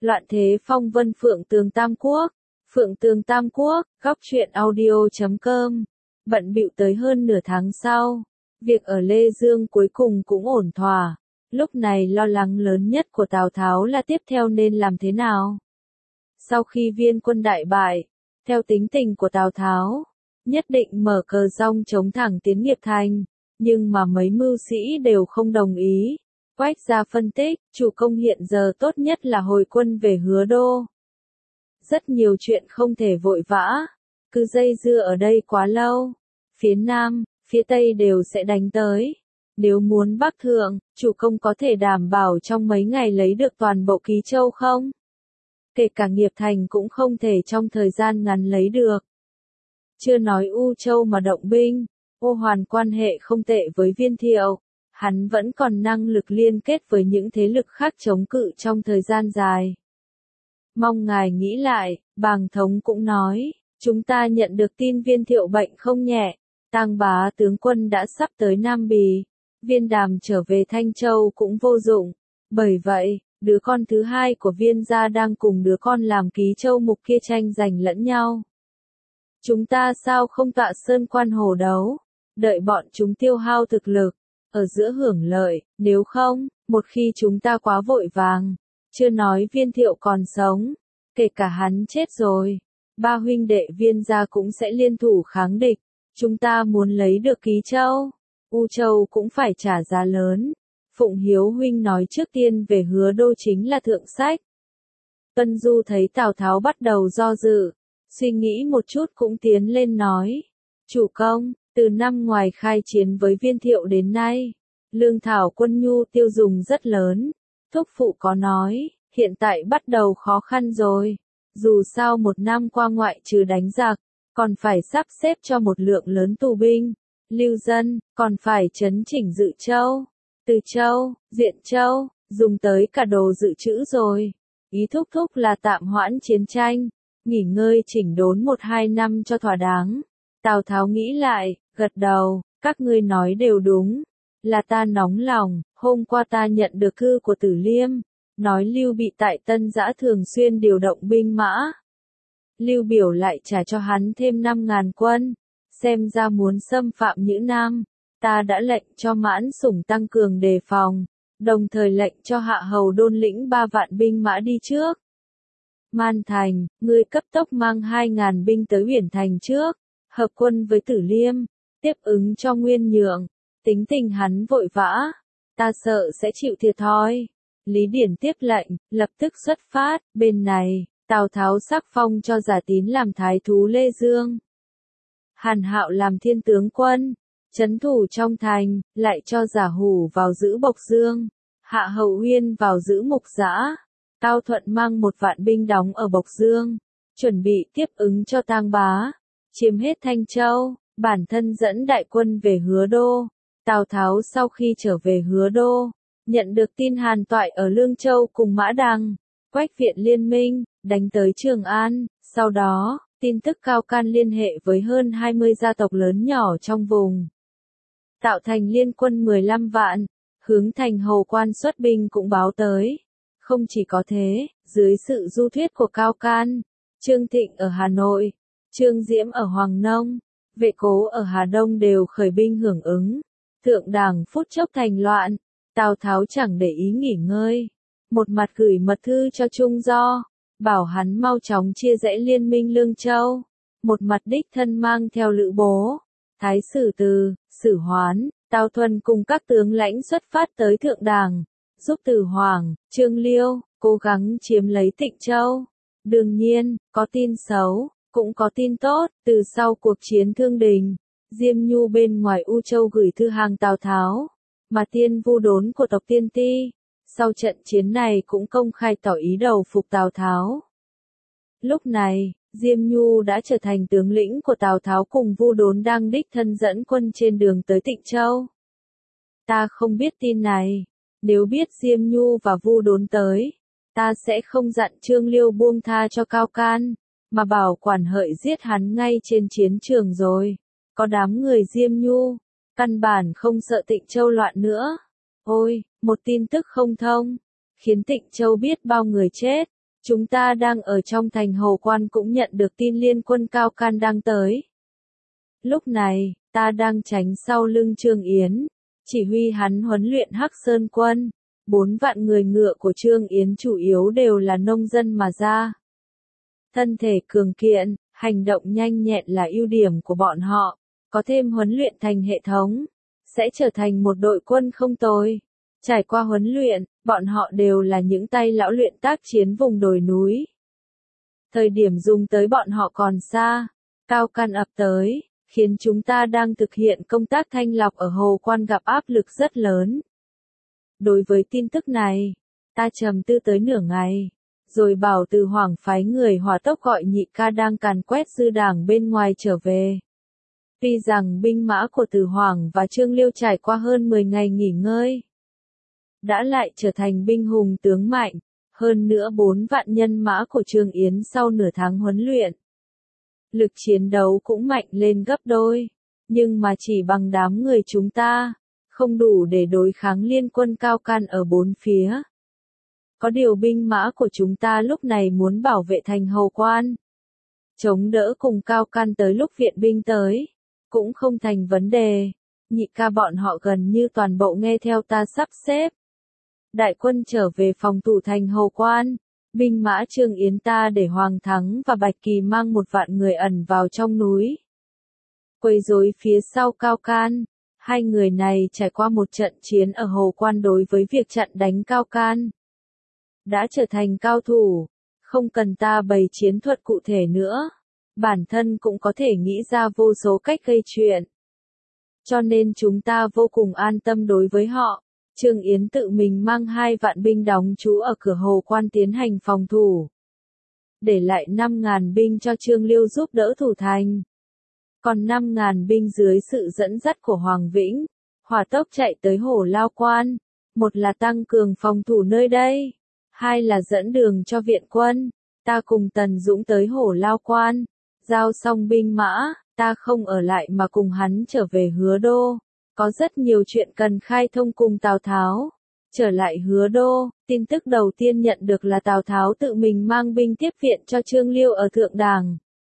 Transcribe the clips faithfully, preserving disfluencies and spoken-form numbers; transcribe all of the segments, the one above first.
Loạn thế phong vân Phượng Tường Tam Quốc. Phượng Tường Tam Quốc, góc truyện audio chấm com. Bận bịu tới hơn nửa tháng sau, việc ở Lê Dương cuối cùng cũng ổn thỏa. Lúc này lo lắng lớn nhất của Tào Tháo là tiếp theo nên làm thế nào. Sau khi Viên quân đại bại, theo tính tình của Tào Tháo, nhất định mở cờ rong chống thẳng tiến Nghiệp Thành, nhưng mà mấy mưu sĩ đều không đồng ý. Quách gia phân tích, chủ công hiện giờ tốt nhất là hồi quân về Hứa Đô. Rất nhiều chuyện không thể vội vã, cứ dây dưa ở đây quá lâu. Phía Nam, phía Tây đều sẽ đánh tới. Nếu muốn Bắc thượng, chủ công có thể đảm bảo trong mấy ngày lấy được toàn bộ Ký Châu không? Kể cả Nghiệp Thành cũng không thể trong thời gian ngắn lấy được. Chưa nói U Châu mà động binh, Ô Hoàn quan hệ không tệ với Viên Thiệu. Hắn vẫn còn năng lực liên kết với những thế lực khác chống cự trong thời gian dài. Mong ngài nghĩ lại, Bàng Thống cũng nói, chúng ta nhận được tin Viên Thiệu bệnh không nhẹ, Tang Bá tướng quân đã sắp tới Nam Bì, Viên Đàm trở về Thanh Châu cũng vô dụng, bởi vậy, đứa con thứ hai của Viên gia đang cùng đứa con làm Ký Châu Mục kia tranh giành lẫn nhau. Chúng ta sao không tọa sơn quan hồ đấu, đợi bọn chúng tiêu hao thực lực, ở giữa hưởng lợi, nếu không, một khi chúng ta quá vội vàng, chưa nói Viên Thiệu còn sống, kể cả hắn chết rồi, ba huynh đệ Viên gia cũng sẽ liên thủ kháng địch, chúng ta muốn lấy được Ký Châu, U Châu cũng phải trả giá lớn. Phụng Hiếu huynh nói trước tiên về Hứa Đô chính là thượng sách. Tuân Du thấy Tào Tháo bắt đầu do dự, suy nghĩ một chút cũng tiến lên nói, chủ công, từ năm ngoài khai chiến với Viên Thiệu đến nay, lương thảo quân nhu tiêu dùng rất lớn. Thúc phụ có nói, hiện tại bắt đầu khó khăn rồi. Dù sao một năm qua ngoại trừ đánh giặc, còn phải sắp xếp cho một lượng lớn tù binh, lưu dân, còn phải chấn chỉnh Dự Châu, Từ Châu, Diện Châu, dùng tới cả đồ dự trữ rồi. Ý thúc thúc là tạm hoãn chiến tranh, nghỉ ngơi chỉnh đốn một hai năm cho thỏa đáng. Tào Tháo nghĩ lại, gật đầu, các ngươi nói đều đúng, là ta nóng lòng, hôm qua ta nhận được thư của Tử Liêm, nói Lưu Bị tại Tân Giã thường xuyên điều động binh mã. Lưu Biểu lại trả cho hắn thêm năm ngàn quân, xem ra muốn xâm phạm Nhữ Nam, ta đã lệnh cho Mãn Sủng tăng cường đề phòng, đồng thời lệnh cho Hạ Hầu Đôn lĩnh ba vạn binh mã đi trước. Man Thành, ngươi cấp tốc mang hai ngàn binh tới Uyển Thành trước, hợp quân với Tử Liêm, tiếp ứng cho Nguyên Nhượng, tính tình hắn vội vã, ta sợ sẽ chịu thiệt thòi. Lý Điển tiếp lệnh, lập tức xuất phát, bên này, Tào Tháo sắc phong cho Giả Tín làm thái thú Lê Dương. Hàn Hạo làm thiên tướng quân, trấn thủ trong thành, lại cho Giả Hủ vào giữ Bộc Dương, Hạ Hầu Uyên vào giữ Mục Giã. Cao Thuận mang một vạn binh đóng ở Bộc Dương, chuẩn bị tiếp ứng cho Tang Bá, chiếm hết Thanh Châu, bản thân dẫn đại quân về Hứa Đô. Tào Tháo sau khi trở về Hứa Đô, nhận được tin Hàn Toại ở Lương Châu cùng Mã Đằng, Quách viện liên minh, đánh tới Trường An, sau đó, tin tức Cao Can liên hệ với hơn hai mươi gia tộc lớn nhỏ trong vùng, tạo thành liên quân mười lăm vạn, hướng thành Hầu Quan xuất binh cũng báo tới. Không chỉ có thế, dưới sự du thuyết của Cao Can, Trương Thịnh ở Hà Nội, Trương Diễm ở Hoàng Nông, Vệ Cố ở Hà Đông đều khởi binh hưởng ứng. Thượng đảng phút chốc thành loạn, Tào Tháo chẳng để ý nghỉ ngơi, một mặt gửi mật thư cho Trung Do, bảo hắn mau chóng chia rẽ liên minh Lương Châu, một mặt đích thân mang theo Lữ Bố, Thái Sử Từ, Sử Hoán, Tào Thuần cùng các tướng lãnh xuất phát tới thượng đảng, giúp Từ Hoàng, Trương Liêu, cố gắng chiếm lấy Tịnh Châu. Đương nhiên, có tin xấu, cũng có tin tốt, từ sau cuộc chiến Thương Đình, Diêm Nhu bên ngoài U Châu gửi thư hàng Tào Tháo, mà Tiên Vu Đốn của tộc Tiên Ti, sau trận chiến này cũng công khai tỏ ý đầu phục Tào Tháo. Lúc này, Diêm Nhu đã trở thành tướng lĩnh của Tào Tháo cùng Vu Đốn đang đích thân dẫn quân trên đường tới Tịnh Châu. Ta không biết tin này, nếu biết Diêm Nhu và Vu Đốn tới, ta sẽ không dặn Trương Liêu buông tha cho Cao Can, mà bảo quản hợi giết hắn ngay trên chiến trường rồi. Có đám người Diêm Nhu, căn bản không sợ Tịnh Châu loạn nữa. Ôi, một tin tức không thông, khiến Tịnh Châu biết bao người chết. Chúng ta đang ở trong thành Hồ Quan cũng nhận được tin liên quân Cao Can đang tới. Lúc này, ta đang tránh sau lưng Trương Yến, chỉ huy hắn huấn luyện Hắc Sơn quân. Bốn vạn người ngựa của Trương Yến chủ yếu đều là nông dân mà ra. Thân thể cường kiện, hành động nhanh nhẹn là ưu điểm của bọn họ, có thêm huấn luyện thành hệ thống, sẽ trở thành một đội quân không tồi. Trải qua huấn luyện, bọn họ đều là những tay lão luyện tác chiến vùng đồi núi. Thời điểm dùng tới bọn họ còn xa, Cao Can ập tới, khiến chúng ta đang thực hiện công tác thanh lọc ở Hồ Quan gặp áp lực rất lớn. Đối với tin tức này, ta trầm tư tới nửa ngày, rồi bảo Từ Hoàng phái người hỏa tốc gọi Nhị Ca đang càn quét dư đảng bên ngoài trở về. Tuy rằng binh mã của Từ Hoàng và Trương Liêu trải qua hơn mười ngày nghỉ ngơi, đã lại trở thành binh hùng tướng mạnh, hơn nữa bốn vạn nhân mã của Trương Yến sau nửa tháng huấn luyện. Lực chiến đấu cũng mạnh lên gấp đôi, nhưng mà chỉ bằng đám người chúng ta, không đủ để đối kháng liên quân Cao Can ở bốn phía. Có điều binh mã của chúng ta lúc này muốn bảo vệ thành Hồ Quan, chống đỡ cùng Cao Can tới lúc viện binh tới, cũng không thành vấn đề. Nhị Ca bọn họ gần như toàn bộ nghe theo ta sắp xếp. Đại quân trở về phòng thủ thành Hồ Quan, binh mã Trương Yến ta để Hoàng Thắng và Bạch Kỳ mang một vạn người ẩn vào trong núi, quấy rối phía sau Cao Can. Hai người này trải qua một trận chiến ở Hồ Quan đối với việc chặn đánh Cao Can, đã trở thành cao thủ, không cần ta bày chiến thuật cụ thể nữa, bản thân cũng có thể nghĩ ra vô số cách gây chuyện. Cho nên chúng ta vô cùng an tâm đối với họ. Trương Yến tự mình mang hai vạn binh đóng trú ở cửa Hồ Quan tiến hành phòng thủ, để lại năm ngàn binh cho Trương Liêu giúp đỡ thủ thành. Còn năm ngàn binh dưới sự dẫn dắt của Hoàng Vĩnh, hỏa tốc chạy tới Hồ Lao Quan, một là tăng cường phòng thủ nơi đây, hai là dẫn đường cho viện quân. Ta cùng Tần Dũng tới Hồ Lao Quan, giao xong binh mã, ta không ở lại mà cùng hắn trở về Hứa Đô. Có rất nhiều chuyện cần khai thông cùng Tào Tháo. Trở lại Hứa Đô, tin tức đầu tiên nhận được là Tào Tháo tự mình mang binh tiếp viện cho Trương Liêu ở Thượng Đàng.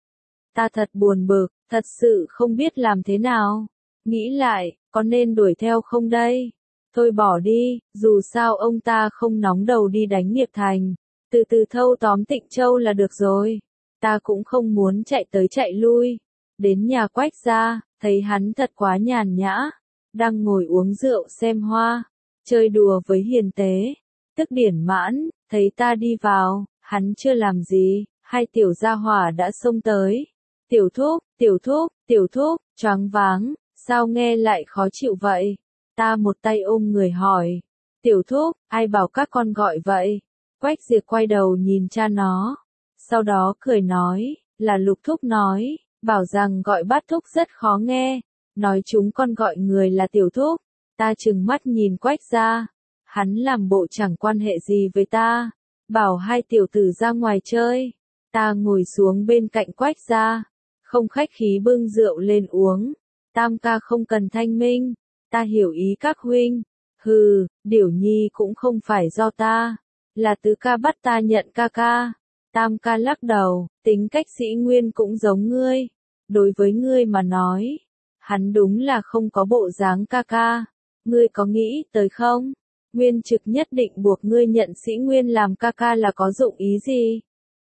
Ta thật buồn bực, thật sự không biết làm thế nào. Nghĩ lại, có nên đuổi theo không đây? Thôi bỏ đi, dù sao ông ta không nóng đầu đi đánh Nghiệp Thành. Từ từ thâu tóm Tịnh Châu là được rồi. Ta cũng không muốn chạy tới chạy lui. Đến nhà Quách gia, thấy hắn thật quá nhàn nhã. Đang ngồi uống rượu xem hoa, chơi đùa với hiền tế. Tức Điển Mãn, thấy ta đi vào, hắn chưa làm gì, hai tiểu gia hỏa đã xông tới. Tiểu Thúc, Tiểu Thúc, Tiểu Thúc, choáng váng, sao nghe lại khó chịu vậy? Ta một tay ôm người hỏi. Tiểu Thúc, ai bảo các con gọi vậy? Quách Diệp quay đầu nhìn cha nó. Sau đó cười nói, là Lục Thúc nói, bảo rằng gọi Bát Thúc rất khó nghe. Nói chúng con gọi người là Tiểu Thúc. Ta trừng mắt nhìn Quách gia. Hắn làm bộ chẳng quan hệ gì với ta. Bảo hai tiểu tử ra ngoài chơi. Ta ngồi xuống bên cạnh Quách gia, không khách khí bưng rượu lên uống. Tam ca không cần thanh minh. Ta hiểu ý các huynh. Hừ, Điểu Nhi cũng không phải do ta. Là Tứ ca bắt ta nhận ca ca. Tam ca lắc đầu, tính cách Sĩ Nguyên cũng giống ngươi. Đối với ngươi mà nói, hắn đúng là không có bộ dáng ca ca. Ngươi có nghĩ tới không? Nguyên Trực nhất định buộc ngươi nhận Sĩ Nguyên làm ca ca là có dụng ý gì?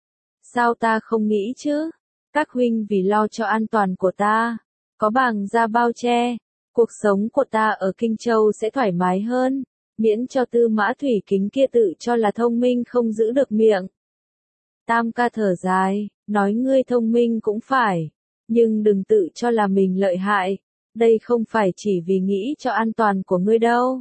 Sao ta không nghĩ chứ? Các huynh vì lo cho an toàn của ta, có bằng ra bao che, cuộc sống của ta ở Kinh Châu sẽ thoải mái hơn, miễn cho Tư Mã Thủy Kính kia tự cho là thông minh không giữ được miệng. Tam ca thở dài, nói ngươi thông minh cũng phải, nhưng đừng tự cho là mình lợi hại, đây không phải chỉ vì nghĩ cho an toàn của ngươi đâu.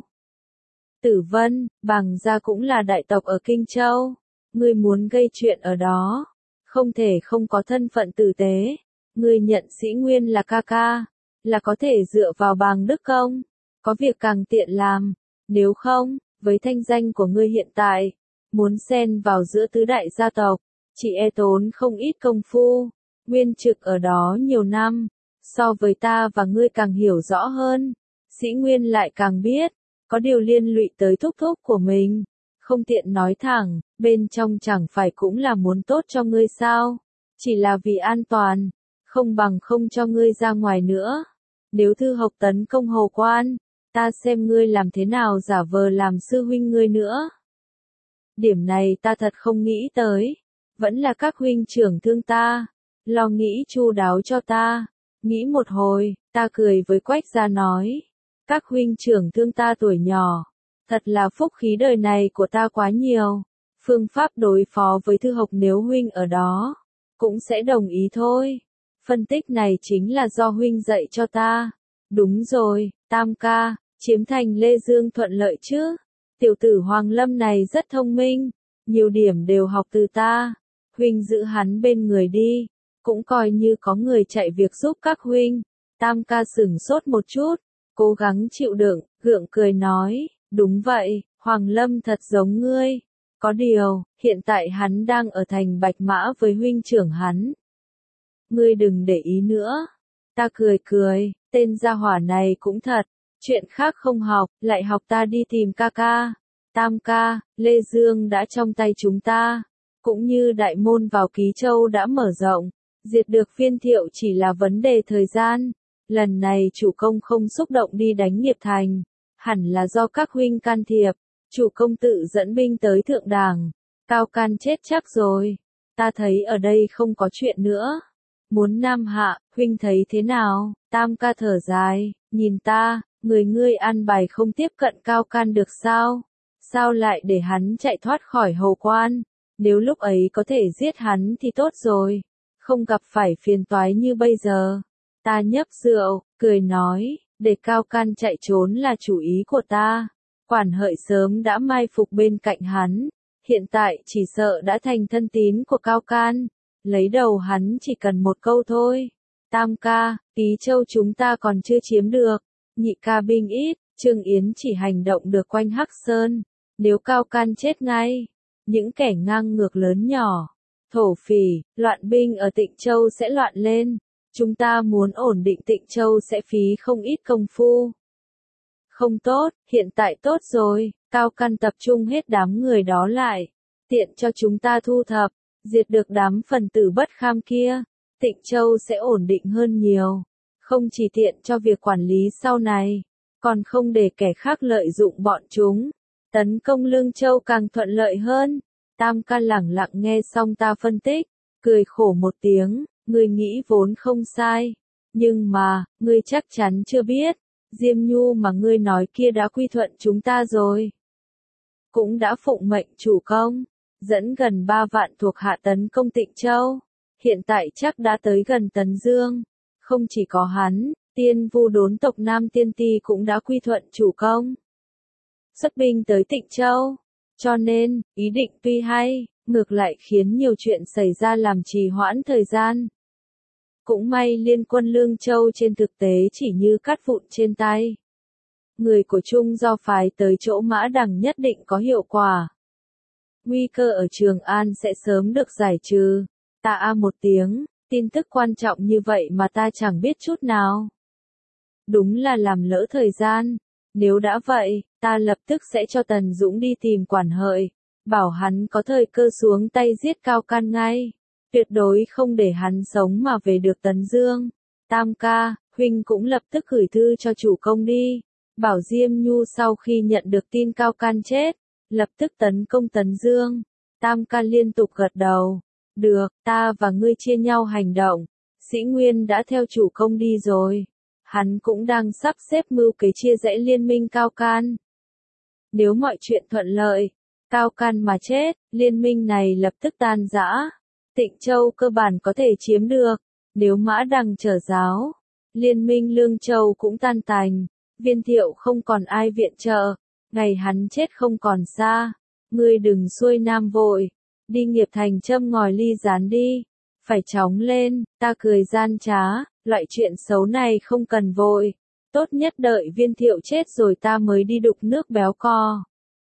Tử Vân, Bằng gia cũng là đại tộc ở Kinh Châu, ngươi muốn gây chuyện ở đó, không thể không có thân phận tử tế. Ngươi nhận Sĩ Nguyên là ca ca, là có thể dựa vào Bàng Đức Công, có việc càng tiện làm. Nếu không, với thanh danh của ngươi hiện tại, muốn xen vào giữa tứ đại gia tộc, chỉ e tốn không ít công phu. Nguyên Trực ở đó nhiều năm, so với ta và ngươi càng hiểu rõ hơn. Sĩ Nguyên lại càng biết, có điều liên lụy tới thúc thúc của mình, không tiện nói thẳng, bên trong chẳng phải cũng là muốn tốt cho ngươi sao? Chỉ là vì an toàn, không bằng không cho ngươi ra ngoài nữa. Nếu thư học tấn công Hồ Quan, ta xem ngươi làm thế nào giả vờ làm sư huynh ngươi nữa. Điểm này ta thật không nghĩ tới, vẫn là các huynh trưởng thương ta, lo nghĩ chu đáo cho ta. Nghĩ một hồi, ta cười với Quách Gia nói, các huynh trưởng thương ta tuổi nhỏ, thật là phúc khí đời này của ta quá nhiều. Phương pháp đối phó với thư học nếu huynh ở đó, cũng sẽ đồng ý thôi. Phân tích này chính là do huynh dạy cho ta. Đúng rồi, Tam ca, chiếm thành Lê Dương thuận lợi chứ? Tiểu tử Hoàng Lâm này rất thông minh, nhiều điểm đều học từ ta. Huynh giữ hắn bên người đi, cũng coi như có người chạy việc giúp các huynh. Tam ca sửng sốt một chút, cố gắng chịu đựng, gượng cười nói, đúng vậy, Hoàng Lâm thật giống ngươi. Có điều, hiện tại hắn đang ở thành Bạch Mã với huynh trưởng hắn. Ngươi đừng để ý nữa. Ta cười cười, tên gia hỏa này cũng thật, chuyện khác không học, lại học ta đi tìm ca ca. Tam ca, Lê Dương đã trong tay chúng ta, cũng như đại môn vào Ký Châu đã mở rộng, diệt được Viên Thiệu chỉ là vấn đề thời gian. Lần này chủ công không xúc động đi đánh Nghiệp Thành, hẳn là do các huynh can thiệp. Chủ công tự dẫn binh tới thượng đàng, Cao Can chết chắc rồi. Ta thấy ở đây không có chuyện nữa. Muốn Nam Hạ, huynh thấy thế nào? Tam ca thở dài, nhìn ta, người ngươi an bài không tiếp cận Cao Can được sao? Sao lại để hắn chạy thoát khỏi Hồ Quan? Nếu lúc ấy có thể giết hắn thì tốt rồi, không gặp phải phiền toái như bây giờ. Ta nhấp rượu, cười nói, để Cao Can chạy trốn là chủ ý của ta. Quản Hợi sớm đã mai phục bên cạnh hắn, hiện tại chỉ sợ đã thành thân tín của Cao Can, lấy đầu hắn chỉ cần một câu thôi. Tam ca, Ký Châu chúng ta còn chưa chiếm được, nhị ca binh ít, Trương Yến chỉ hành động được quanh Hắc Sơn, nếu Cao Can chết ngay, những kẻ ngang ngược lớn nhỏ, thổ phỉ, loạn binh ở Tịnh Châu sẽ loạn lên, chúng ta muốn ổn định Tịnh Châu sẽ phí không ít công phu. Không tốt, hiện tại tốt rồi, Cao Can tập trung hết đám người đó lại, tiện cho chúng ta thu thập, diệt được đám phần tử bất kham kia, Tịnh Châu sẽ ổn định hơn nhiều, không chỉ tiện cho việc quản lý sau này, còn không để kẻ khác lợi dụng bọn chúng, tấn công Lương Châu càng thuận lợi hơn. Tam ca lẳng lặng nghe xong ta phân tích, cười khổ một tiếng, ngươi nghĩ vốn không sai, nhưng mà, ngươi chắc chắn chưa biết. Diêm Nhu mà ngươi nói kia đã quy thuận chúng ta rồi. Cũng đã phụng mệnh chủ công, dẫn gần ba vạn thuộc hạ tấn công Tịnh Châu. Hiện tại chắc đã tới gần Tấn Dương. Không chỉ có hắn, Tiên Vu đốn tộc Nam Tiên Ti cũng đã quy thuận chủ công. Xuất binh tới Tịnh Châu. Cho nên, ý định tuy hay, ngược lại khiến nhiều chuyện xảy ra làm trì hoãn thời gian. Cũng may liên quân Lương Châu trên thực tế chỉ như cát vụn trên tay. Người của Trung do phái tới chỗ Mã Đằng nhất định có hiệu quả. Nguy cơ ở Trường An sẽ sớm được giải trừ. Ta a một tiếng, tin tức quan trọng như vậy mà ta chẳng biết chút nào. Đúng là làm lỡ thời gian. Nếu đã vậy, ta lập tức sẽ cho Tần Dũng đi tìm Quản Hợi, bảo hắn có thời cơ xuống tay giết Cao Can ngay. Tuyệt đối không để hắn sống mà về được Tấn Dương. Tam ca, huynh cũng lập tức gửi thư cho chủ công đi. Bảo Diêm Nhu sau khi nhận được tin Cao Can chết, lập tức tấn công Tấn Dương. Tam ca liên tục gật đầu. Được, ta và ngươi chia nhau hành động. Sĩ Nguyên đã theo chủ công đi rồi. Hắn cũng đang sắp xếp mưu kế chia rẽ liên minh Cao Can. Nếu mọi chuyện thuận lợi, Cao Can mà chết, liên minh này lập tức tan rã. Tịnh Châu cơ bản có thể chiếm được, nếu Mã Đằng trở giáo, liên minh Lương Châu cũng tan tành, Viên Thiệu không còn ai viện trợ, ngày hắn chết không còn xa, ngươi đừng xuôi nam vội, đi Nghiệp Thành châm ngòi ly gián đi, phải chóng lên, ta cười gian trá, loại chuyện xấu này không cần vội, tốt nhất đợi Viên Thiệu chết rồi ta mới đi đục nước béo co.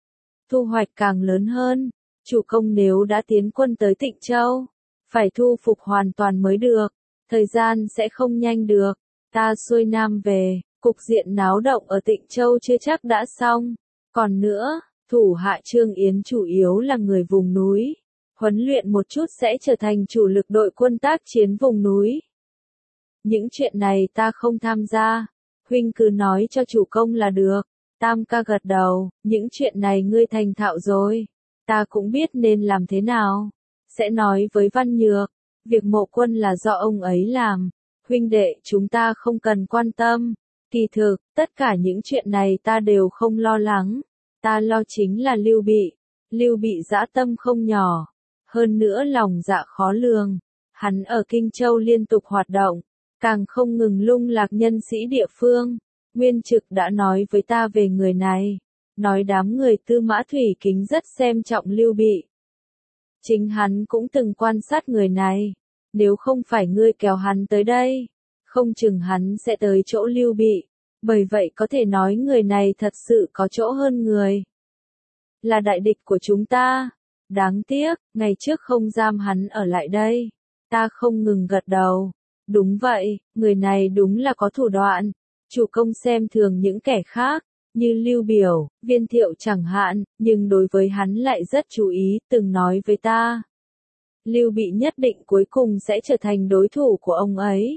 Thu hoạch càng lớn hơn, chủ công nếu đã tiến quân tới Tịnh Châu, phải thu phục hoàn toàn mới được, thời gian sẽ không nhanh được, ta xuôi nam về, cục diện náo động ở Tịnh Châu chưa chắc đã xong, còn nữa, Thủ hạ Trương Yến chủ yếu là người vùng núi, huấn luyện một chút sẽ trở thành chủ lực đội quân tác chiến vùng núi. Những chuyện này ta không tham gia, huynh cứ nói cho chủ công là được. Tam ca gật đầu, những chuyện này ngươi thành thạo rồi, ta cũng biết nên làm thế nào. Sẽ nói với Văn Nhược, việc mộ quân là do ông ấy làm, huynh đệ chúng ta không cần quan tâm. Kỳ thực, tất cả những chuyện này ta đều không lo lắng, ta lo chính là Lưu Bị. Lưu Bị dã tâm không nhỏ, hơn nữa lòng dạ khó lường, hắn ở Kinh Châu liên tục hoạt động, càng không ngừng lung lạc nhân sĩ địa phương. Nguyên Trực đã nói với ta về người này, nói đám người Tư Mã Thủy Kính rất xem trọng Lưu Bị. Chính hắn cũng từng quan sát người này, nếu không phải ngươi kéo hắn tới đây, không chừng hắn sẽ tới chỗ Lưu Bị, bởi vậy có thể nói người này thật sự có chỗ hơn người. Là đại địch của chúng ta, đáng tiếc, ngày trước không giam hắn ở lại đây. Ta không ngừng gật đầu, đúng vậy, người này đúng là có thủ đoạn. Chủ công xem thường những kẻ khác, như Lưu Biểu, Viên Thiệu chẳng hạn, nhưng đối với hắn lại rất chú ý, từng nói với ta. Lưu Bị nhất định cuối cùng sẽ trở thành đối thủ của ông ấy.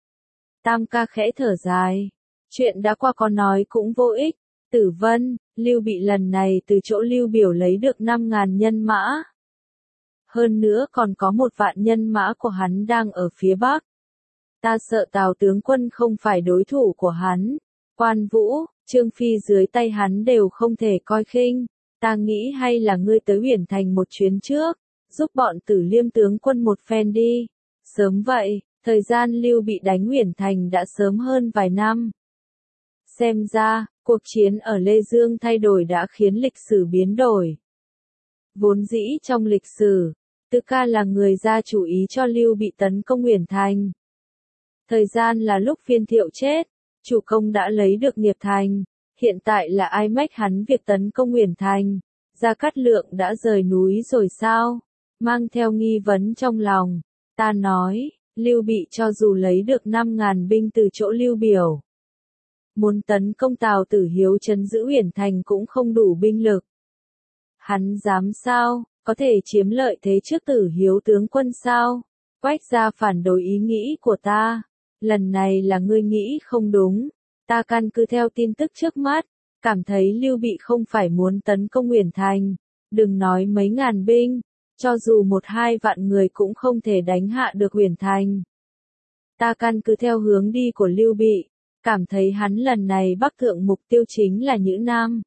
Tam ca khẽ thở dài, chuyện đã qua có nói cũng vô ích. Tử Vân, Lưu Bị lần này từ chỗ Lưu Biểu lấy được năm ngàn nhân mã. Hơn nữa còn có một vạn nhân mã của hắn đang ở phía Bắc. Ta sợ Tào tướng quân không phải đối thủ của hắn. Quan Vũ, Trương Phi dưới tay hắn đều không thể coi khinh. Ta nghĩ hay là ngươi tới Uyển Thành một chuyến trước, giúp bọn Tử Liêm tướng quân một phen đi. Sớm vậy, thời gian Lưu Bị đánh Uyển Thành đã sớm hơn vài năm. Xem ra, cuộc chiến ở Lê Dương thay đổi đã khiến lịch sử biến đổi. Vốn dĩ trong lịch sử, Tư Ca là người ra chủ ý cho Lưu Bị tấn công Uyển Thành. Thời gian là lúc Viên Thiệu chết, chủ công đã lấy được Nghiệp Thành, hiện tại là ai mách hắn việc tấn công Uyển Thành. Gia Cát Lượng đã rời núi rồi sao? Mang theo nghi vấn trong lòng, ta nói, Lưu Bị cho dù lấy được năm ngàn binh từ chỗ Lưu Biểu, muốn tấn công Tào Tử Hiếu trấn giữ Uyển Thành cũng không đủ binh lực. Hắn dám sao, có thể chiếm lợi thế trước Tử Hiếu tướng quân sao? Quách gia phản đối ý nghĩ của ta. Lần này là ngươi nghĩ không đúng. Ta căn cứ theo tin tức trước mắt, cảm thấy Lưu Bị không phải muốn tấn công Uyển Thành. Đừng nói mấy ngàn binh, cho dù một hai vạn người cũng không thể đánh hạ được Uyển Thành. Ta căn cứ theo hướng đi của Lưu Bị, cảm thấy hắn lần này bắc thượng mục tiêu chính là Nhữ Nam.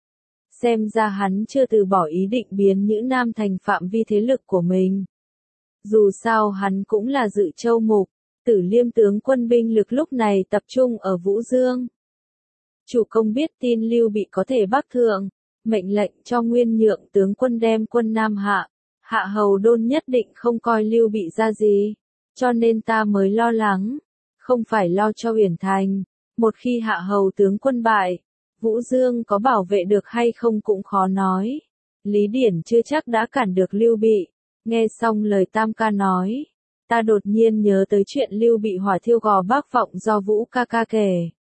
Xem ra hắn chưa từ bỏ ý định biến Nhữ Nam thành phạm vi thế lực của mình. Dù sao hắn cũng là Dự Châu mục, Tử Liêm tướng quân binh lực lúc này tập trung ở Vũ Dương. Chủ công biết tin Lưu Bị có thể bắc thượng, mệnh lệnh cho Nguyên Nhượng tướng quân đem quân Nam hạ. Hạ Hầu Đôn nhất định không coi Lưu Bị ra gì, cho nên ta mới lo lắng, không phải lo cho Uyển Thành. Một khi Hạ Hầu tướng quân bại, Vũ Dương có bảo vệ được hay không cũng khó nói. Lý Điển chưa chắc đã cản được Lưu Bị. Nghe xong lời Tam ca nói, ta đột nhiên nhớ tới chuyện Lưu Bị hỏa thiêu Gò Bắc Vọng do Vũ ca ca kể.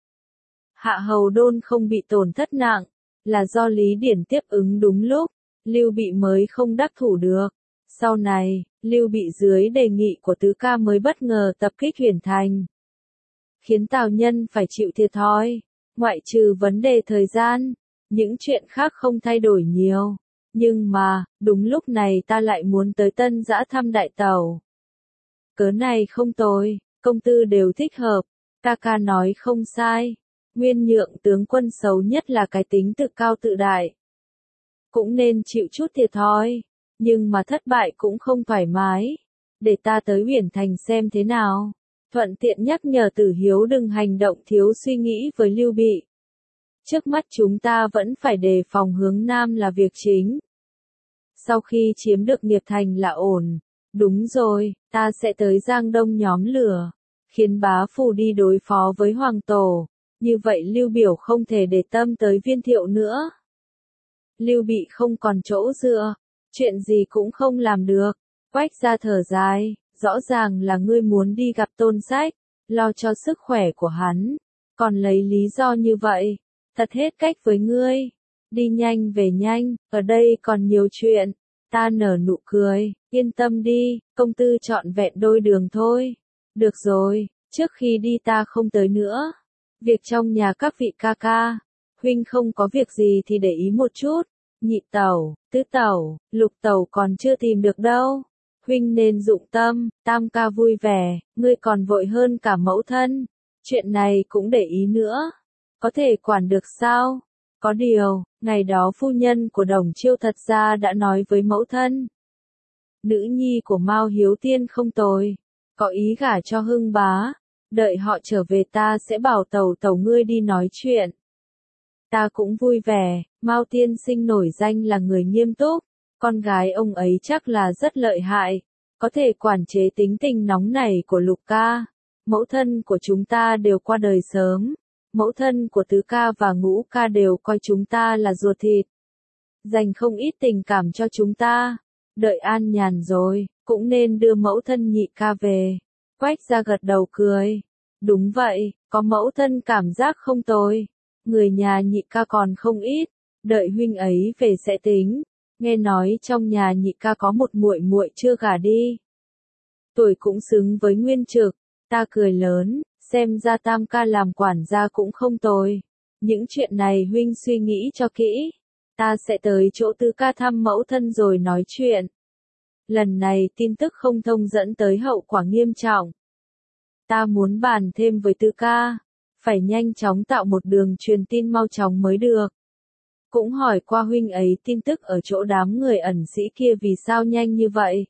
Hạ Hầu Đôn không bị tổn thất nặng, là do Lý Điển tiếp ứng đúng lúc, Lưu Bị mới không đắc thủ được. Sau này, Lưu Bị dưới đề nghị của tứ ca mới bất ngờ tập kích Uyển Thành, khiến Tào nhân phải chịu thiệt thòi. Ngoại trừ vấn đề thời gian, những chuyện khác không thay đổi nhiều. Nhưng mà, đúng lúc này ta lại muốn tới Tân Giã thăm Đại Tẩu. Cớ này không tồi, công tư đều thích hợp. Ca ca nói không sai. Nguyên Nhượng tướng quân xấu nhất là cái tính tự cao tự đại. Cũng nên chịu chút thiệt thòi, nhưng mà thất bại cũng không thoải mái. Để ta tới Uyển Thành xem thế nào. Thuận tiện nhắc nhở Tử Hiếu đừng hành động thiếu suy nghĩ với Lưu Bị. Trước mắt chúng ta vẫn phải đề phòng hướng Nam là việc chính. Sau khi chiếm được Nghiệp Thành là ổn. Đúng rồi, ta sẽ tới Giang Đông nhóm lửa, khiến bá phù đi đối phó với Hoàng Tổ. Như vậy Lưu Biểu không thể để tâm tới Viên Thiệu nữa. Lưu Bị không còn chỗ dựa, chuyện gì cũng không làm được. Quách gia thở dài, rõ ràng là ngươi muốn đi gặp Tôn Sách, lo cho sức khỏe của hắn, còn lấy lý do như vậy, thật hết cách với ngươi. đi nhanh về nhanh, ở đây còn nhiều chuyện. Ta nở nụ cười, yên tâm đi, công tư trọn vẹn đôi đường thôi. Được rồi, trước khi đi ta không tới nữa. Việc trong nhà các vị ca ca, huynh không có việc gì thì để ý một chút. Nhị tẩu, tứ tẩu, lục tẩu còn chưa tìm được đâu. Huynh nên dụng tâm, tam ca vui vẻ, ngươi còn vội hơn cả mẫu thân. Chuyện này cũng để ý nữa. Có thể quản được sao? Có điều, ngày đó phu nhân của Đồng Chiêu thật ra đã nói với mẫu thân. Nữ nhi của Mao Hiếu Tiên không tồi, có ý gả cho Hưng bá. Đợi họ trở về ta sẽ bảo tẩu tẩu ngươi đi nói chuyện. Ta cũng vui vẻ, Mao tiên sinh nổi danh là người nghiêm túc, con gái ông ấy chắc là rất lợi hại, có thể quản chế tính tình nóng nảy của Lục ca. Mẫu thân của chúng ta đều qua đời sớm, mẫu thân của Tứ ca và Ngũ ca đều coi chúng ta là ruột thịt, dành không ít tình cảm cho chúng ta. Đợi an nhàn rồi, cũng nên đưa mẫu thân Nhị ca về. Quách gia gật đầu cười. Đúng vậy, có mẫu thân cảm giác không tồi. Người nhà Nhị ca còn không ít, đợi huynh ấy về sẽ tính. Nghe nói trong nhà Nhị ca có một muội muội chưa gả đi. Tuổi cũng xứng với Nguyên Trực. Ta cười lớn, xem ra Tam ca làm quản gia cũng không tồi. Những chuyện này huynh suy nghĩ cho kỹ. Ta sẽ tới chỗ Tứ ca thăm mẫu thân rồi nói chuyện. Lần này tin tức không thông dẫn tới hậu quả nghiêm trọng. Ta muốn bàn thêm với Tứ ca, phải nhanh chóng tạo một đường truyền tin mau chóng mới được. Cũng hỏi qua huynh ấy tin tức ở chỗ đám người ẩn sĩ kia vì sao nhanh như vậy.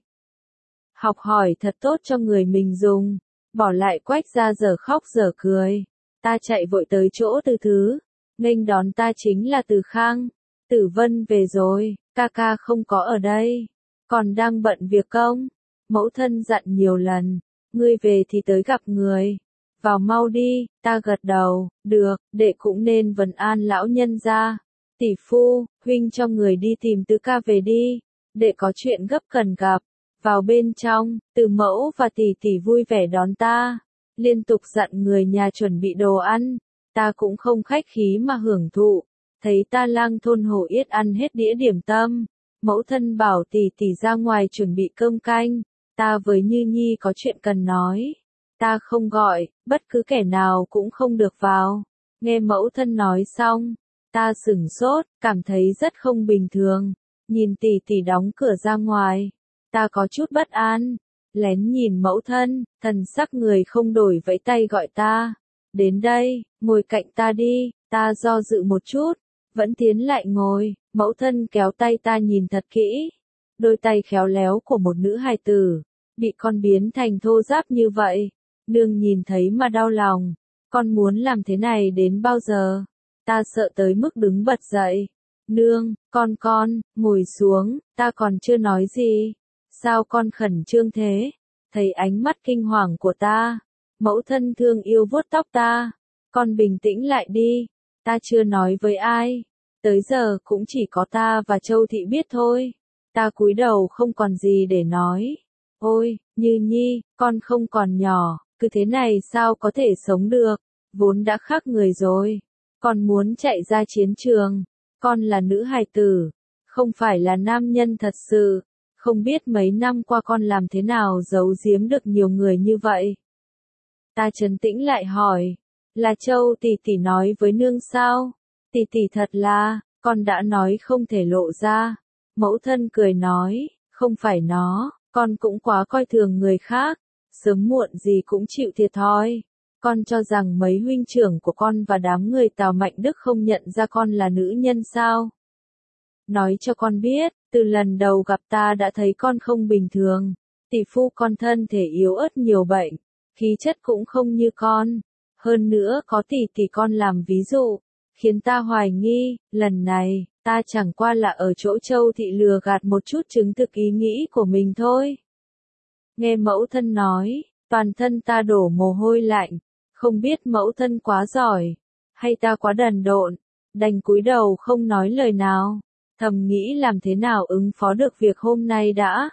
Học hỏi thật tốt cho người mình dùng, bỏ lại Quách ra giờ khóc giờ cười. Ta chạy vội tới chỗ Từ Thứ, nghênh đón ta chính là Từ Khang. Tử Vân về rồi, ca ca không có ở đây, còn đang bận việc công. Mẫu thân dặn nhiều lần, ngươi về thì tới gặp người. Vào mau đi, ta gật đầu, được, đệ cũng nên vấn an lão nhân gia. Tỷ phu, huynh cho người đi tìm Tứ ca về đi, đệ có chuyện gấp cần gặp. Vào bên trong, Từ mẫu và tỷ tỷ vui vẻ đón ta, liên tục dặn người nhà chuẩn bị đồ ăn, ta cũng không khách khí mà hưởng thụ. Thấy ta lang thôn hổ yết ăn hết đĩa điểm tâm, mẫu thân bảo tỷ tỷ ra ngoài chuẩn bị cơm canh, ta với Như Nhi có chuyện cần nói. Ta không gọi, bất cứ kẻ nào cũng không được vào. Nghe mẫu thân nói xong, ta sửng sốt, cảm thấy rất không bình thường. Nhìn tỷ tỷ đóng cửa ra ngoài, ta có chút bất an. Lén nhìn mẫu thân, thần sắc người không đổi vẫy tay gọi ta. Đến đây, ngồi cạnh ta đi, ta do dự một chút, vẫn tiến lại ngồi, mẫu thân kéo tay ta nhìn thật kỹ. Đôi tay khéo léo của một nữ hài tử, bị con biến thành thô ráp như vậy. Nương nhìn thấy mà đau lòng, con muốn làm thế này đến bao giờ? Ta sợ tới mức đứng bật dậy. Nương, con con, ngồi xuống, ta còn chưa nói gì. Sao con khẩn trương thế? Thấy ánh mắt kinh hoàng của ta, mẫu thân thương yêu vuốt tóc ta. Con bình tĩnh lại đi, ta chưa nói với ai. Tới giờ cũng chỉ có ta và Châu Thị biết thôi. Ta cúi đầu không còn gì để nói. Ôi, Như Nhi, con không còn nhỏ, cứ thế này sao có thể sống được, vốn đã khác người rồi. Con muốn chạy ra chiến trường, con là nữ hài tử, không phải là nam nhân thật sự. Không biết mấy năm qua con làm thế nào giấu giếm được nhiều người như vậy. Ta trấn tĩnh lại hỏi, là Châu tỷ tỷ nói với nương sao? Tỷ tỷ thật là, con đã nói không thể lộ ra. Mẫu thân cười nói, không phải nó, con cũng quá coi thường người khác, sớm muộn gì cũng chịu thiệt thòi. Con cho rằng mấy huynh trưởng của con và đám người Tào Mạnh Đức không nhận ra con là nữ nhân sao? Nói cho con biết, từ lần đầu gặp ta đã thấy con không bình thường. Tỷ phu con thân thể yếu ớt nhiều bệnh, khí chất cũng không như con. Hơn nữa có tỷ tỷ con làm ví dụ, khiến ta hoài nghi, lần này, ta chẳng qua là ở chỗ Châu Thị lừa gạt một chút chứng thực ý nghĩ của mình thôi. Nghe mẫu thân nói, toàn thân ta đổ mồ hôi lạnh, không biết mẫu thân quá giỏi, hay ta quá đần độn, đành cúi đầu không nói lời nào, thầm nghĩ làm thế nào ứng phó được việc hôm nay đã.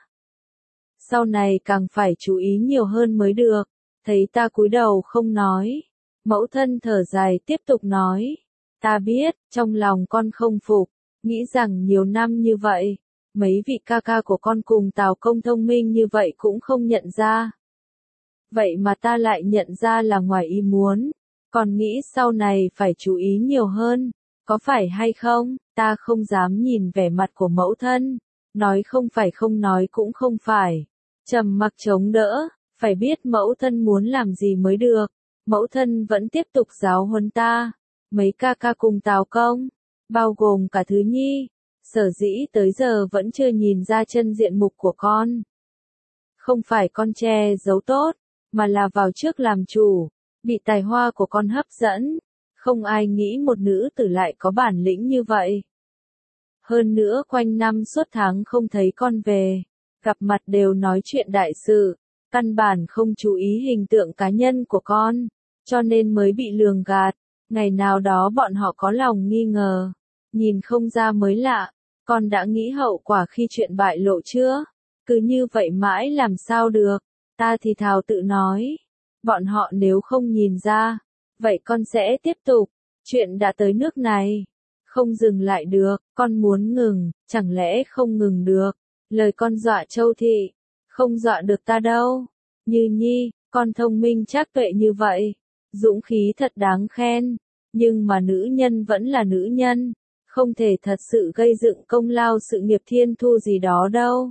Sau này càng phải chú ý nhiều hơn mới được, thấy ta cúi đầu không nói, mẫu thân thở dài tiếp tục nói, Ta biết, trong lòng con không phục, nghĩ rằng nhiều năm như vậy, mấy vị ca ca của con cùng Tào Công thông minh như vậy cũng không nhận ra. Vậy mà ta lại nhận ra là ngoài ý muốn, còn nghĩ sau này phải chú ý nhiều hơn, có phải hay không? Ta không dám nhìn vẻ mặt của mẫu thân, nói không phải không nói cũng không phải, trầm mặc chống đỡ, phải biết mẫu thân muốn làm gì mới được. Mẫu thân vẫn tiếp tục giáo huấn ta, mấy ca ca cùng Tào Công, bao gồm cả Thứ Nhi, sở dĩ tới giờ vẫn chưa nhìn ra chân diện mục của con. Không phải con che giấu tốt, mà là vào trước làm chủ, bị tài hoa của con hấp dẫn, không ai nghĩ một nữ tử lại có bản lĩnh như vậy. Hơn nữa quanh năm suốt tháng không thấy con về, gặp mặt đều nói chuyện đại sự, căn bản không chú ý hình tượng cá nhân của con, cho nên mới bị lường gạt. Ngày nào đó bọn họ có lòng nghi ngờ, nhìn không ra mới lạ, con đã nghĩ hậu quả khi chuyện bại lộ chưa? Cứ như vậy mãi làm sao được? Ta thì thào tự nói, bọn họ nếu không nhìn ra, vậy con sẽ tiếp tục, chuyện đã tới nước này, không dừng lại được, con muốn ngừng, chẳng lẽ không ngừng được, lời con dọa Châu Thị, không dọa được ta đâu. Như Nhi, con thông minh trác tuệ như vậy, dũng khí thật đáng khen, nhưng mà nữ nhân vẫn là nữ nhân, không thể thật sự gây dựng công lao sự nghiệp thiên thu gì đó đâu.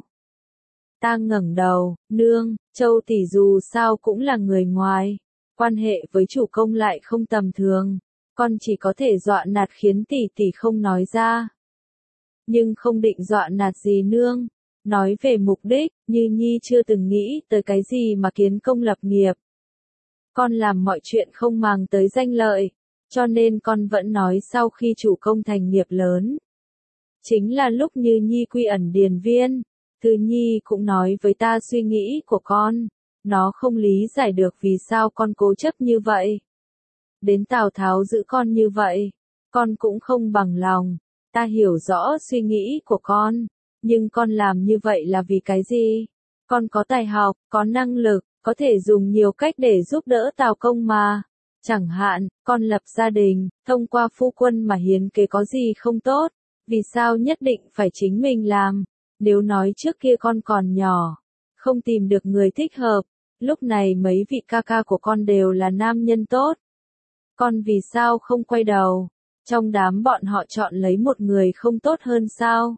Ta ngẩng đầu, nương, Châu tỷ dù sao cũng là người ngoài, quan hệ với chủ công lại không tầm thường, con chỉ có thể dọa nạt khiến tỷ tỷ không nói ra. Nhưng không định dọa nạt gì nương, nói về mục đích, Như Nhi chưa từng nghĩ tới cái gì mà kiến công lập nghiệp. Con làm mọi chuyện không màng tới danh lợi, cho nên con vẫn nói sau khi chủ công thành nghiệp lớn. Chính là lúc Như Nhi quy ẩn điền viên, Thứ Nhi cũng nói với ta suy nghĩ của con, nó không lý giải được vì sao con cố chấp như vậy. Đến Tào Tháo giữ con như vậy, con cũng không bằng lòng, ta hiểu rõ suy nghĩ của con, nhưng con làm như vậy là vì cái gì? Con có tài học, có năng lực, có thể dùng nhiều cách để giúp đỡ Tào Công mà. Chẳng hạn, con lập gia đình, thông qua phu quân mà hiến kế có gì không tốt, vì sao nhất định phải chính mình làm? Nếu nói trước kia con còn nhỏ, không tìm được người thích hợp, lúc này mấy vị ca ca của con đều là nam nhân tốt. Con vì sao không quay đầu? Trong đám bọn họ chọn lấy một người không tốt hơn sao?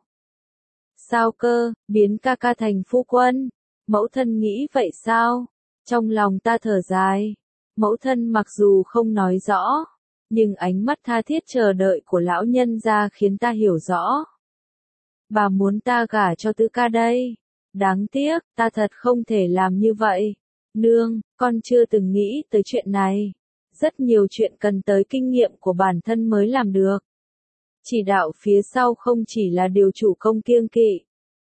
Sao cơ, biến ca ca thành phu quân? Mẫu thân nghĩ vậy sao? Trong lòng ta thở dài. Mẫu thân mặc dù không nói rõ, nhưng ánh mắt tha thiết chờ đợi của lão nhân gia khiến ta hiểu rõ. Bà muốn ta gả cho Tứ ca đây. Đáng tiếc, ta thật không thể làm như vậy. Nương, con chưa từng nghĩ tới chuyện này. Rất nhiều chuyện cần tới kinh nghiệm của bản thân mới làm được. Chỉ đạo phía sau không chỉ là điều chủ công kiêng kỵ.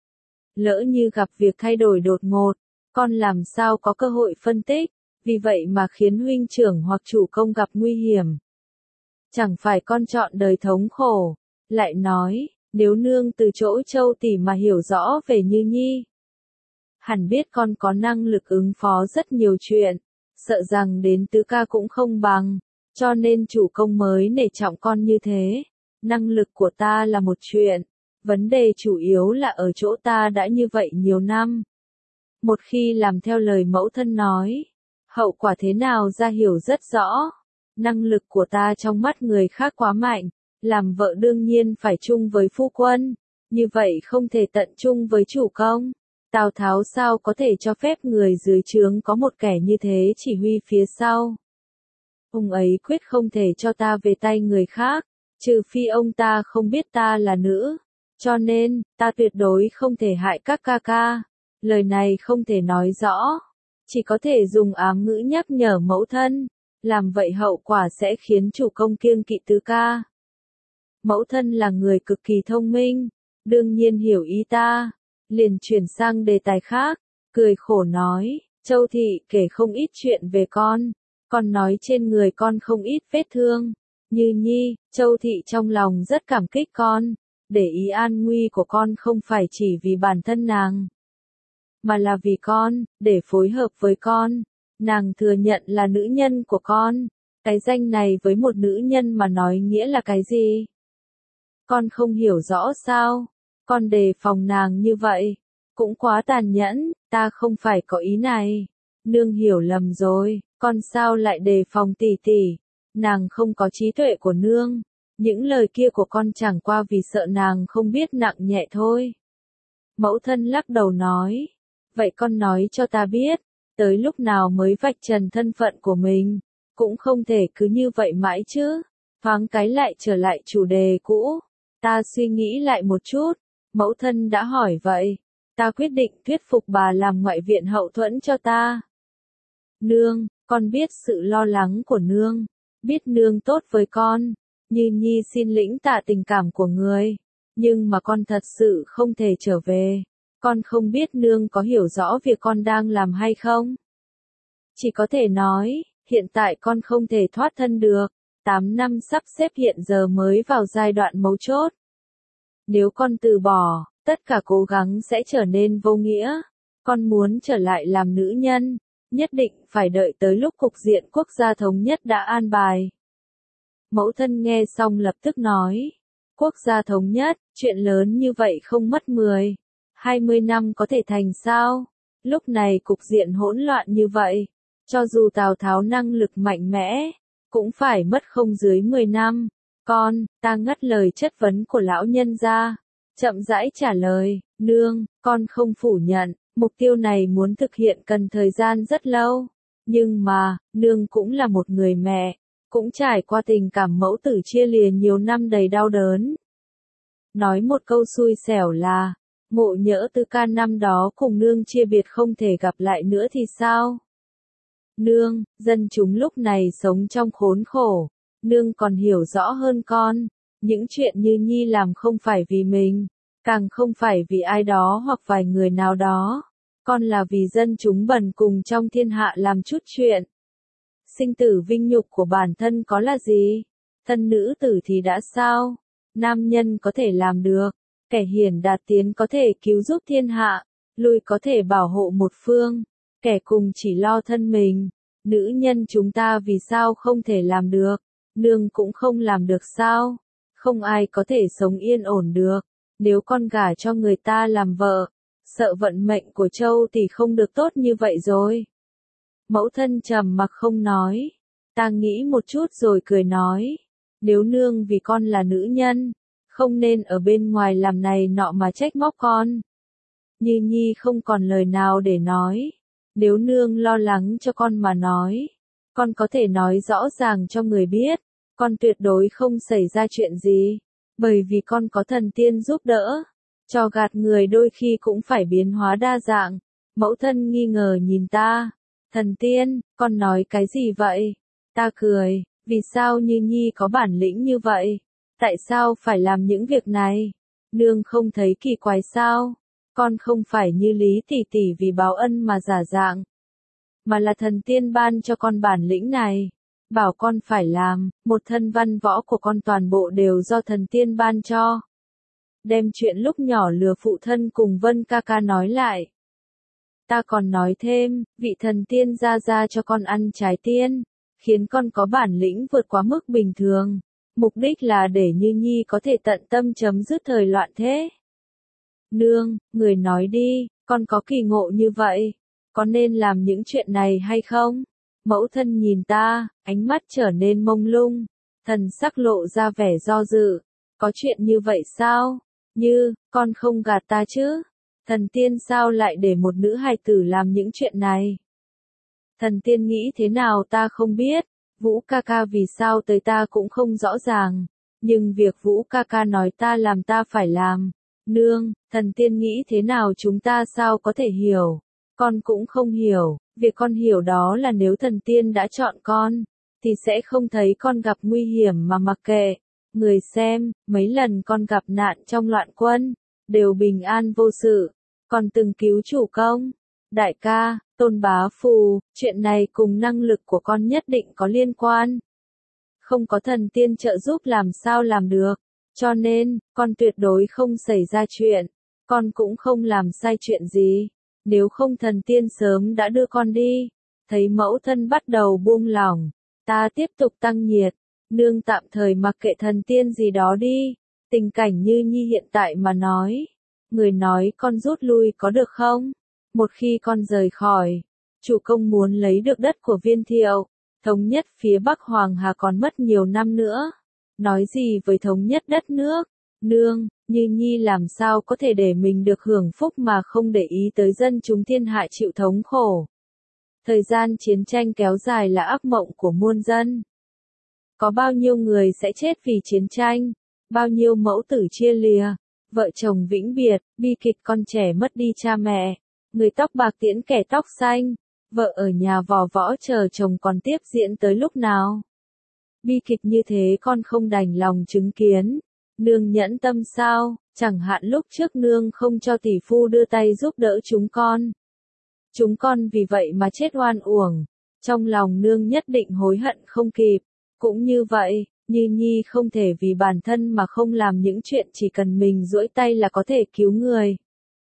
Lỡ như gặp việc thay đổi đột ngột, con làm sao có cơ hội phân tích, vì vậy mà khiến huynh trưởng hoặc chủ công gặp nguy hiểm. Chẳng phải con chọn đời thống khổ, lại nói, nếu nương từ chỗ Châu tỷ mà hiểu rõ về Như Nhi, hẳn biết con có năng lực ứng phó rất nhiều chuyện, sợ rằng đến Tứ ca cũng không bằng, cho nên chủ công mới nể trọng con như thế. Năng lực của ta là một chuyện, vấn đề chủ yếu là ở chỗ ta đã như vậy nhiều năm. Một khi làm theo lời mẫu thân nói, hậu quả thế nào ra hiểu rất rõ. Năng lực của ta trong mắt người khác quá mạnh, làm vợ đương nhiên phải chung với phu quân, như vậy không thể tận chung với chủ công. Tào Tháo sao có thể cho phép người dưới trướng có một kẻ như thế chỉ huy phía sau. Ông ấy quyết không thể cho ta về tay người khác, trừ phi ông ta không biết ta là nữ, cho nên, ta tuyệt đối không thể hại các ca ca. Lời này không thể nói rõ, chỉ có thể dùng ám ngữ nhắc nhở mẫu thân, làm vậy hậu quả sẽ khiến chủ công kiêng kỵ Tứ ca. Mẫu thân là người cực kỳ thông minh, đương nhiên hiểu ý ta, liền chuyển sang đề tài khác, cười khổ nói, Châu thị kể không ít chuyện về con, con nói trên người con không ít vết thương. Như Nhi, Châu thị trong lòng rất cảm kích con, để ý an nguy của con không phải chỉ vì bản thân nàng, mà là vì con, để phối hợp với con. Nàng thừa nhận là nữ nhân của con, Cái danh này với một nữ nhân mà nói nghĩa là cái gì? Con không hiểu rõ sao? Con đề phòng nàng như vậy. Cũng quá tàn nhẫn, ta không phải có ý này. Nương hiểu lầm rồi, con sao lại đề phòng tỷ tỷ? Nàng không có trí tuệ của nương. Những lời kia của con chẳng qua vì sợ nàng không biết nặng nhẹ thôi. Mẫu thân lắc đầu nói. Vậy con nói cho ta biết, tới lúc nào mới vạch trần thân phận của mình? Cũng không thể cứ như vậy mãi chứ. Thoáng cái lại trở lại chủ đề cũ. Ta suy nghĩ lại một chút. Mẫu thân đã hỏi vậy. Ta quyết định thuyết phục bà làm ngoại viện hậu thuẫn cho ta. Nương, con biết sự lo lắng của nương. Biết nương tốt với con. Như Nhi xin lĩnh tạ tình cảm của người. Nhưng mà con thật sự không thể trở về. Con không biết nương có hiểu rõ việc con đang làm hay không? Chỉ có thể nói, hiện tại con không thể thoát thân được. Tám năm sắp xếp hiện giờ mới vào giai đoạn mấu chốt. Nếu con từ bỏ, tất cả cố gắng sẽ trở nên vô nghĩa. Con muốn trở lại làm nữ nhân, nhất định phải đợi tới lúc cục diện quốc gia thống nhất đã an bài. Mẫu thân nghe xong lập tức nói, quốc gia thống nhất, chuyện lớn như vậy không mất mười, hai mươi năm có thể thành sao? Lúc này cục diện hỗn loạn như vậy, cho dù Tào Tháo năng lực mạnh mẽ, cũng phải mất không dưới mười năm. Con, ta ngắt lời chất vấn của lão nhân ra, chậm rãi trả lời, nương, con không phủ nhận, mục tiêu này muốn thực hiện cần thời gian rất lâu. Nhưng mà, nương cũng là một người mẹ, cũng trải qua tình cảm mẫu tử chia lìa nhiều năm đầy đau đớn. Nói một câu xui xẻo là, Mộ Nhỡ Tư Ca năm đó cùng nương chia biệt không thể gặp lại nữa thì sao? Nương, dân chúng lúc này sống trong khốn khổ, nương còn hiểu rõ hơn con, những chuyện như Nhi làm không phải vì mình, càng không phải vì ai đó hoặc vài người nào đó, con là vì dân chúng bần cùng trong thiên hạ làm chút chuyện. Sinh tử vinh nhục của bản thân có là gì? Thân nữ tử thì đã sao? Nam nhân có thể làm được, kẻ hiển đạt tiến có thể cứu giúp thiên hạ, lui có thể bảo hộ một phương, kẻ cùng chỉ lo thân mình. Nữ nhân chúng ta vì sao không thể làm được? Nương cũng không làm được sao? Không ai có thể sống yên ổn được. Nếu con gả cho người ta làm vợ, sợ vận mệnh của Châu thì không được tốt như vậy rồi. Mẫu thân trầm mặc không nói. Ta nghĩ một chút rồi cười nói. Nếu nương vì con là nữ nhân, không nên ở bên ngoài làm này nọ mà trách móc con. Như Nhi không còn lời nào để nói. Nếu nương lo lắng cho con mà nói, con có thể nói rõ ràng cho người biết, con tuyệt đối không xảy ra chuyện gì, bởi vì con có thần tiên giúp đỡ. Trò gạt người đôi khi cũng phải biến hóa đa dạng. Mẫu thân nghi ngờ nhìn ta. Thần tiên, con nói cái gì vậy? Ta cười, vì sao Như Nhi có bản lĩnh như vậy? Tại sao phải làm những việc này? Nương không thấy kỳ quái sao? Con không phải như Lý tỷ tỷ vì báo ân mà giả dạng, mà là thần tiên ban cho con bản lĩnh này, bảo con phải làm, một thân văn võ của con toàn bộ đều do thần tiên ban cho. Đem chuyện lúc nhỏ lừa phụ thân cùng Vân ca ca nói lại. Ta còn nói thêm, vị thần tiên ra ra cho con ăn trái tiên, khiến con có bản lĩnh vượt quá mức bình thường, mục đích là để Như Nhi có thể tận tâm chấm dứt thời loạn thế. Nương, người nói đi, con có kỳ ngộ như vậy, có nên làm những chuyện này hay không? Mẫu thân nhìn ta, ánh mắt trở nên mông lung, thần sắc lộ ra vẻ do dự. Có chuyện như vậy sao? Như, con không gạt ta chứ? Thần tiên sao lại để một nữ hài tử làm những chuyện này? Thần tiên nghĩ thế nào ta không biết, Vũ ca ca vì sao tới ta cũng không rõ ràng, nhưng việc Vũ ca ca nói ta làm ta phải làm. Nương, thần tiên nghĩ thế nào chúng ta sao có thể hiểu? Con cũng không hiểu, việc con hiểu đó là nếu thần tiên đã chọn con, thì sẽ không thấy con gặp nguy hiểm mà mặc kệ. Người xem, mấy lần con gặp nạn trong loạn quân, đều bình an vô sự, còn từng cứu chủ công. Đại ca, Tôn Bá Phù, chuyện này cùng năng lực của con nhất định có liên quan. Không có thần tiên trợ giúp làm sao làm được, cho nên, con tuyệt đối không xảy ra chuyện, con cũng không làm sai chuyện gì, nếu không thần tiên sớm đã đưa con đi. Thấy mẫu thân bắt đầu buông lỏng, Ta tiếp tục tăng nhiệt, nương tạm thời mặc kệ thần tiên gì đó đi, tình cảnh Như Nhi hiện tại mà nói. Người nói con rút lui có được không? Một khi con rời khỏi, chủ công muốn lấy được đất của Viên Thiệu, thống nhất phía Bắc Hoàng Hà còn mất nhiều năm nữa. Nói gì với thống nhất đất nước? Nương, Như Nhi làm sao có thể để mình được hưởng phúc mà không để ý tới dân chúng thiên hạ chịu thống khổ. Thời gian chiến tranh kéo dài là ác mộng của muôn dân. Có bao nhiêu người sẽ chết vì chiến tranh, bao nhiêu mẫu tử chia lìa, vợ chồng vĩnh biệt, bi kịch con trẻ mất đi cha mẹ, người tóc bạc tiễn kẻ tóc xanh, vợ ở nhà vò võ chờ chồng còn tiếp diễn tới lúc nào. Bi kịch như thế con không đành lòng chứng kiến. Nương nhẫn tâm sao? Chẳng hạn lúc trước nương không cho tỷ phu đưa tay giúp đỡ chúng con. Chúng con vì vậy mà chết oan uổng. Trong lòng nương nhất định hối hận không kịp. Cũng như vậy, Như Nhi không thể vì bản thân mà không làm những chuyện chỉ cần mình duỗi tay là có thể cứu người.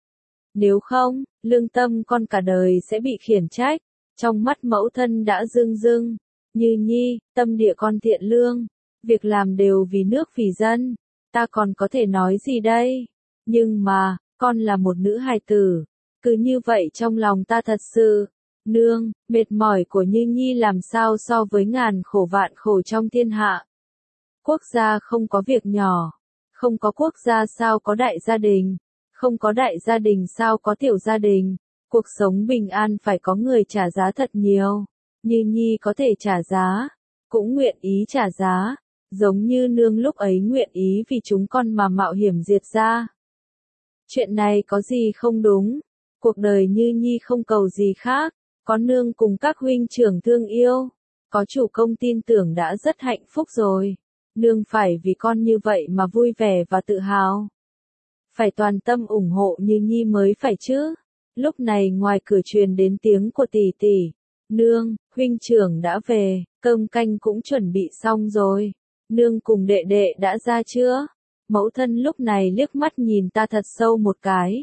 Nếu không, lương tâm con cả đời sẽ bị khiển trách. Trong mắt mẫu thân đã rưng rưng. Như Nhi, tâm địa con thiện lương. Việc làm đều vì nước vì dân. Ta còn có thể nói gì đây? Nhưng mà, con là một nữ hài tử. Cứ như vậy trong lòng ta thật sự. Nương, mệt mỏi của Như Nhi làm sao so với ngàn khổ vạn khổ trong thiên hạ. Quốc gia không có việc nhỏ. Không có quốc gia sao có đại gia đình. Không có đại gia đình sao có tiểu gia đình. Cuộc sống bình an phải có người trả giá thật nhiều. Như Nhi có thể trả giá. Cũng nguyện ý trả giá. Giống như nương lúc ấy nguyện ý vì chúng con mà mạo hiểm diệt ra. Chuyện này có gì không đúng? Cuộc đời Như Nhi không cầu gì khác. Có nương cùng các huynh trưởng thương yêu. Có chủ công tin tưởng đã rất hạnh phúc rồi. Nương phải vì con như vậy mà vui vẻ và tự hào. Phải toàn tâm ủng hộ Như Nhi mới phải chứ. Lúc này ngoài cửa truyền đến tiếng của tỷ tỷ. Nương, huynh trưởng đã về, cơm canh cũng chuẩn bị xong rồi. Nương cùng đệ đệ đã ra chưa? Mẫu thân lúc này liếc mắt nhìn ta thật sâu một cái.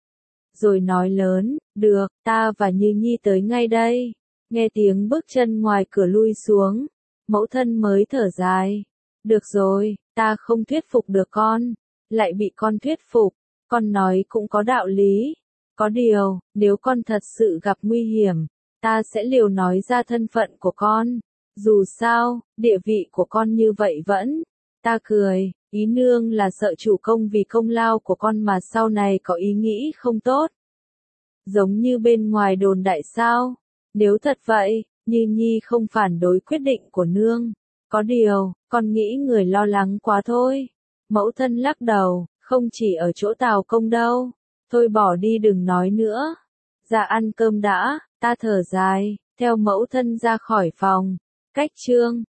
Rồi nói lớn, được, ta và Như Nhi tới ngay đây. Nghe tiếng bước chân ngoài cửa lui xuống. Mẫu thân mới thở dài. Được rồi, ta không thuyết phục được con. Lại bị con thuyết phục. Con nói cũng có đạo lý. Có điều, nếu con thật sự gặp nguy hiểm, ta sẽ liều nói ra thân phận của con. Dù sao, địa vị của con như vậy vẫn. Ta cười, ý nương là sợ chủ công vì công lao của con mà sau này có ý nghĩ không tốt. Giống như bên ngoài đồn đại sao. Nếu thật vậy, Như Nhi không phản đối quyết định của nương. Có điều, con nghĩ người lo lắng quá thôi. Mẫu thân lắc đầu, không chỉ ở chỗ Tào công đâu. Thôi bỏ đi đừng nói nữa. Ra ăn cơm đã, ta thở dài, theo mẫu thân ra khỏi phòng. Cách chương